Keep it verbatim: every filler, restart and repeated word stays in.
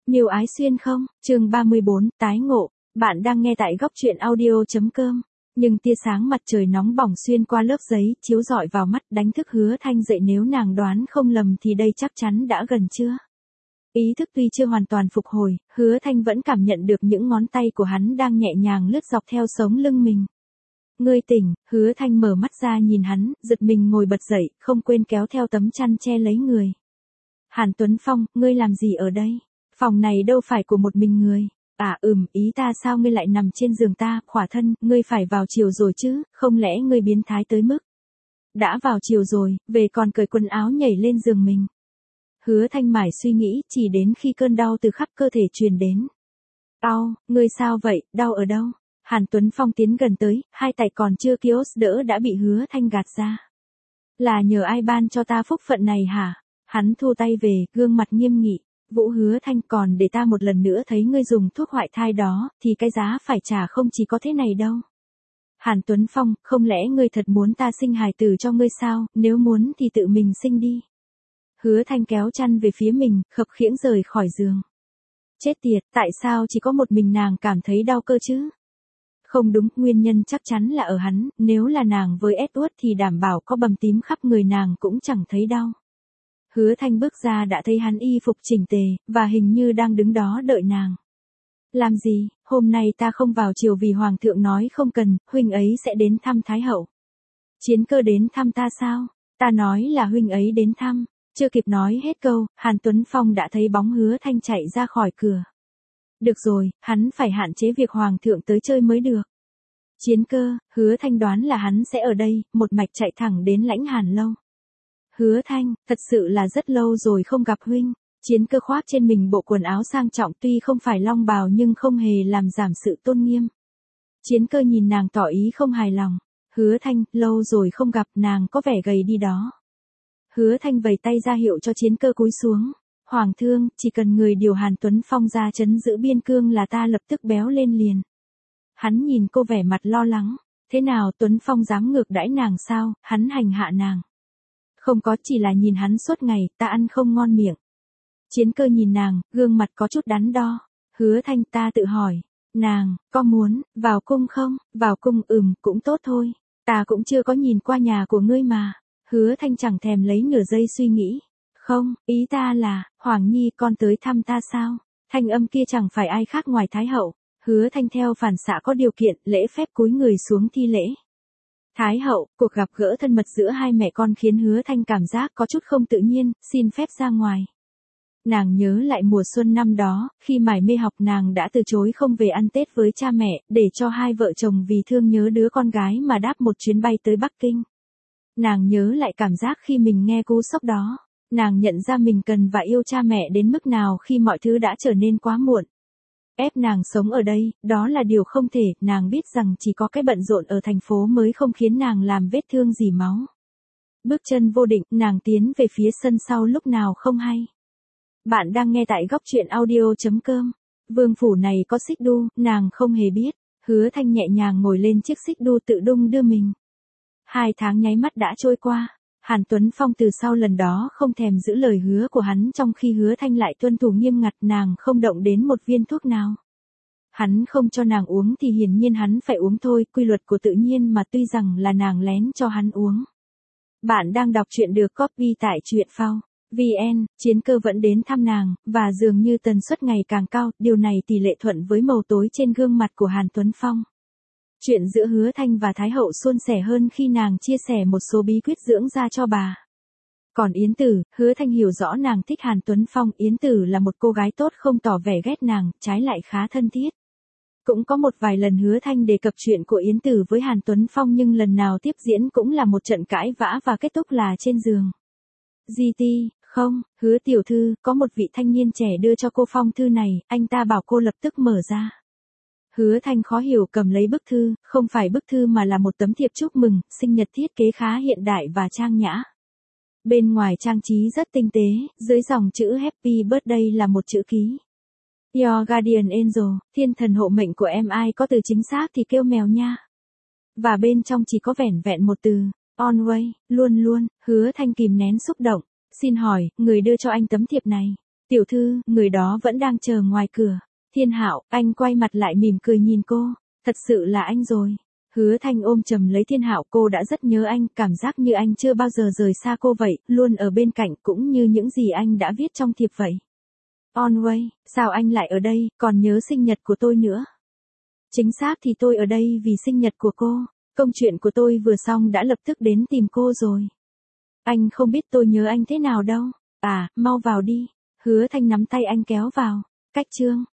Miêu Ái Xuyên không? Chương ba mươi bốn, tái ngộ. Bạn đang nghe tại góc truyện audio.com. Nhưng tia sáng mặt trời nóng bỏng xuyên qua lớp giấy, chiếu rọi vào mắt, đánh thức Hứa Thanh dậy. Nếu nàng đoán không lầm thì đây chắc chắn đã gần trưa. Ý thức tuy chưa hoàn toàn phục hồi, Hứa Thanh vẫn cảm nhận được những ngón tay của hắn đang nhẹ nhàng lướt dọc theo sống lưng mình. Ngươi tỉnh, Hứa Thanh mở mắt ra nhìn hắn, giật mình ngồi bật dậy, không quên kéo theo tấm chăn che lấy người. Hàn Tuấn Phong, ngươi làm gì ở đây? Phòng này đâu phải của một mình người. À ừm, ý ta sao ngươi lại nằm trên giường ta, khỏa thân, ngươi phải vào chiều rồi chứ, không lẽ ngươi biến thái tới mức. Đã vào chiều rồi, về còn cởi quần áo nhảy lên giường mình. Hứa Thanh mải suy nghĩ, chỉ đến khi cơn đau từ khắp cơ thể truyền đến. Đau, ngươi sao vậy, đau ở đâu? Hàn Tuấn Phong tiến gần tới, hai tay còn chưa kiosk đỡ đã bị Hứa Thanh gạt ra. Là nhờ ai ban cho ta phúc phận này hả? Hắn thu tay về, gương mặt nghiêm nghị. Vũ Hứa Thanh, còn để ta một lần nữa thấy ngươi dùng thuốc hoại thai đó, thì cái giá phải trả không chỉ có thế này đâu. Hàn Tuấn Phong, không lẽ ngươi thật muốn ta sinh hài tử cho ngươi sao, nếu muốn thì tự mình sinh đi. Hứa Thanh kéo chăn về phía mình, khập khiễng rời khỏi giường. Chết tiệt, tại sao chỉ có một mình nàng cảm thấy đau cơ chứ? Không đúng, nguyên nhân chắc chắn là ở hắn, nếu là nàng với Edward thì đảm bảo có bầm tím khắp người nàng cũng chẳng thấy đau. Hứa Thanh bước ra đã thấy hắn y phục chỉnh tề, và hình như đang đứng đó đợi nàng. Làm gì, hôm nay ta không vào chiều vì Hoàng thượng nói không cần, huynh ấy sẽ đến thăm Thái hậu. Chiến Cơ đến thăm ta sao? Ta nói là huynh ấy đến thăm. Chưa kịp nói hết câu, Hàn Tuấn Phong đã thấy bóng Hứa Thanh chạy ra khỏi cửa. Được rồi, hắn phải hạn chế việc Hoàng thượng tới chơi mới được. Chiến Cơ, Hứa Thanh đoán là hắn sẽ ở đây, một mạch chạy thẳng đến lãnh Hàn lâu. Hứa Thanh, thật sự là rất lâu rồi không gặp huynh. Chiến Cơ khoác trên mình bộ quần áo sang trọng tuy không phải long bào nhưng không hề làm giảm sự tôn nghiêm. Chiến Cơ nhìn nàng tỏ ý không hài lòng. Hứa Thanh, lâu rồi không gặp, nàng có vẻ gầy đi đó. Hứa Thanh vầy tay ra hiệu cho Chiến Cơ cúi xuống. Hoàng thương, chỉ cần người điều Hàn Tuấn Phong ra trấn giữ biên cương là ta lập tức béo lên liền. Hắn nhìn cô vẻ mặt lo lắng. Thế nào Tuấn Phong dám ngược đãi nàng sao, hắn hành hạ nàng. Không có, chỉ là nhìn hắn suốt ngày, ta ăn không ngon miệng. Chiến Cơ nhìn nàng, gương mặt có chút đắn đo. Hứa Thanh, ta tự hỏi. Nàng, có muốn, vào cung không? Vào cung ừm, cũng tốt thôi. Ta cũng chưa có nhìn qua nhà của ngươi mà. Hứa Thanh chẳng thèm lấy nửa giây suy nghĩ. Không, ý ta là, Hoàng Nhi con tới thăm ta sao? Thanh âm kia chẳng phải ai khác ngoài Thái hậu. Hứa Thanh theo phản xạ có điều kiện, lễ phép cúi người xuống thi lễ. Thái hậu, cuộc gặp gỡ thân mật giữa hai mẹ con khiến Hứa Thanh cảm giác có chút không tự nhiên, xin phép ra ngoài. Nàng nhớ lại mùa xuân năm đó, khi mải mê học nàng đã từ chối không về ăn Tết với cha mẹ, để cho hai vợ chồng vì thương nhớ đứa con gái mà đáp một chuyến bay tới Bắc Kinh. Nàng nhớ lại cảm giác khi mình nghe cú sốc đó. Nàng nhận ra mình cần và yêu cha mẹ đến mức nào khi mọi thứ đã trở nên quá muộn. Ép nàng sống ở đây, đó là điều không thể, nàng biết rằng chỉ có cái bận rộn ở thành phố mới không khiến nàng làm vết thương dỉ máu. Bước chân vô định, nàng tiến về phía sân sau lúc nào không hay. Bạn đang nghe tại góc truyện audio.com. Vương phủ này có xích đu, nàng không hề biết. Hứa Thanh nhẹ nhàng ngồi lên chiếc xích đu tự đung đưa mình. Hai tháng nháy mắt đã trôi qua. Hàn Tuấn Phong từ sau lần đó không thèm giữ lời hứa của hắn, trong khi Hứa Thanh lại tuân thủ nghiêm ngặt, nàng không động đến một viên thuốc nào. Hắn không cho nàng uống thì hiển nhiên hắn phải uống thôi, quy luật của tự nhiên mà, tuy rằng là nàng lén cho hắn uống. Bạn đang đọc truyện được copy tại truyện phao chấm vn. Chiến Cơ vẫn đến thăm nàng, và dường như tần suất ngày càng cao, điều này tỷ lệ thuận với màu tối trên gương mặt của Hàn Tuấn Phong. Chuyện giữa Hứa Thanh và Thái hậu suôn sẻ hơn khi nàng chia sẻ một số bí quyết dưỡng da cho bà. Còn Yến Tử, Hứa Thanh hiểu rõ nàng thích Hàn Tuấn Phong, Yến Tử là một cô gái tốt không tỏ vẻ ghét nàng, trái lại khá thân thiết. Cũng có một vài lần Hứa Thanh đề cập chuyện của Yến Tử với Hàn Tuấn Phong nhưng lần nào tiếp diễn cũng là một trận cãi vã và kết thúc là trên giường. giê tê, không, Hứa tiểu thư, có một vị thanh niên trẻ đưa cho cô phong thư này, anh ta bảo cô lập tức mở ra. Hứa Thanh khó hiểu cầm lấy bức thư, không phải bức thư mà là một tấm thiệp chúc mừng, sinh nhật thiết kế khá hiện đại và trang nhã. Bên ngoài trang trí rất tinh tế, dưới dòng chữ Happy Birthday là một chữ ký. Your Guardian Angel, thiên thần hộ mệnh của em, ai có từ chính xác thì kêu mèo nha. Và bên trong chỉ có vẻn vẹn một từ, always, luôn luôn. Hứa Thanh kìm nén xúc động. Xin hỏi, người đưa cho anh tấm thiệp này. Tiểu thư, người đó vẫn đang chờ ngoài cửa. Thiên Hạo, anh quay mặt lại mỉm cười nhìn cô. Thật sự là anh rồi. Hứa Thanh ôm chầm lấy Thiên Hạo, cô đã rất nhớ anh, cảm giác như anh chưa bao giờ rời xa cô vậy, luôn ở bên cạnh cũng như những gì anh đã viết trong thiệp vậy. Onway, sao anh lại ở đây, còn nhớ sinh nhật của tôi nữa? Chính xác thì tôi ở đây vì sinh nhật của cô. Công chuyện của tôi vừa xong đã lập tức đến tìm cô rồi. Anh không biết tôi nhớ anh thế nào đâu. À, mau vào đi. Hứa Thanh nắm tay anh kéo vào. Cách chương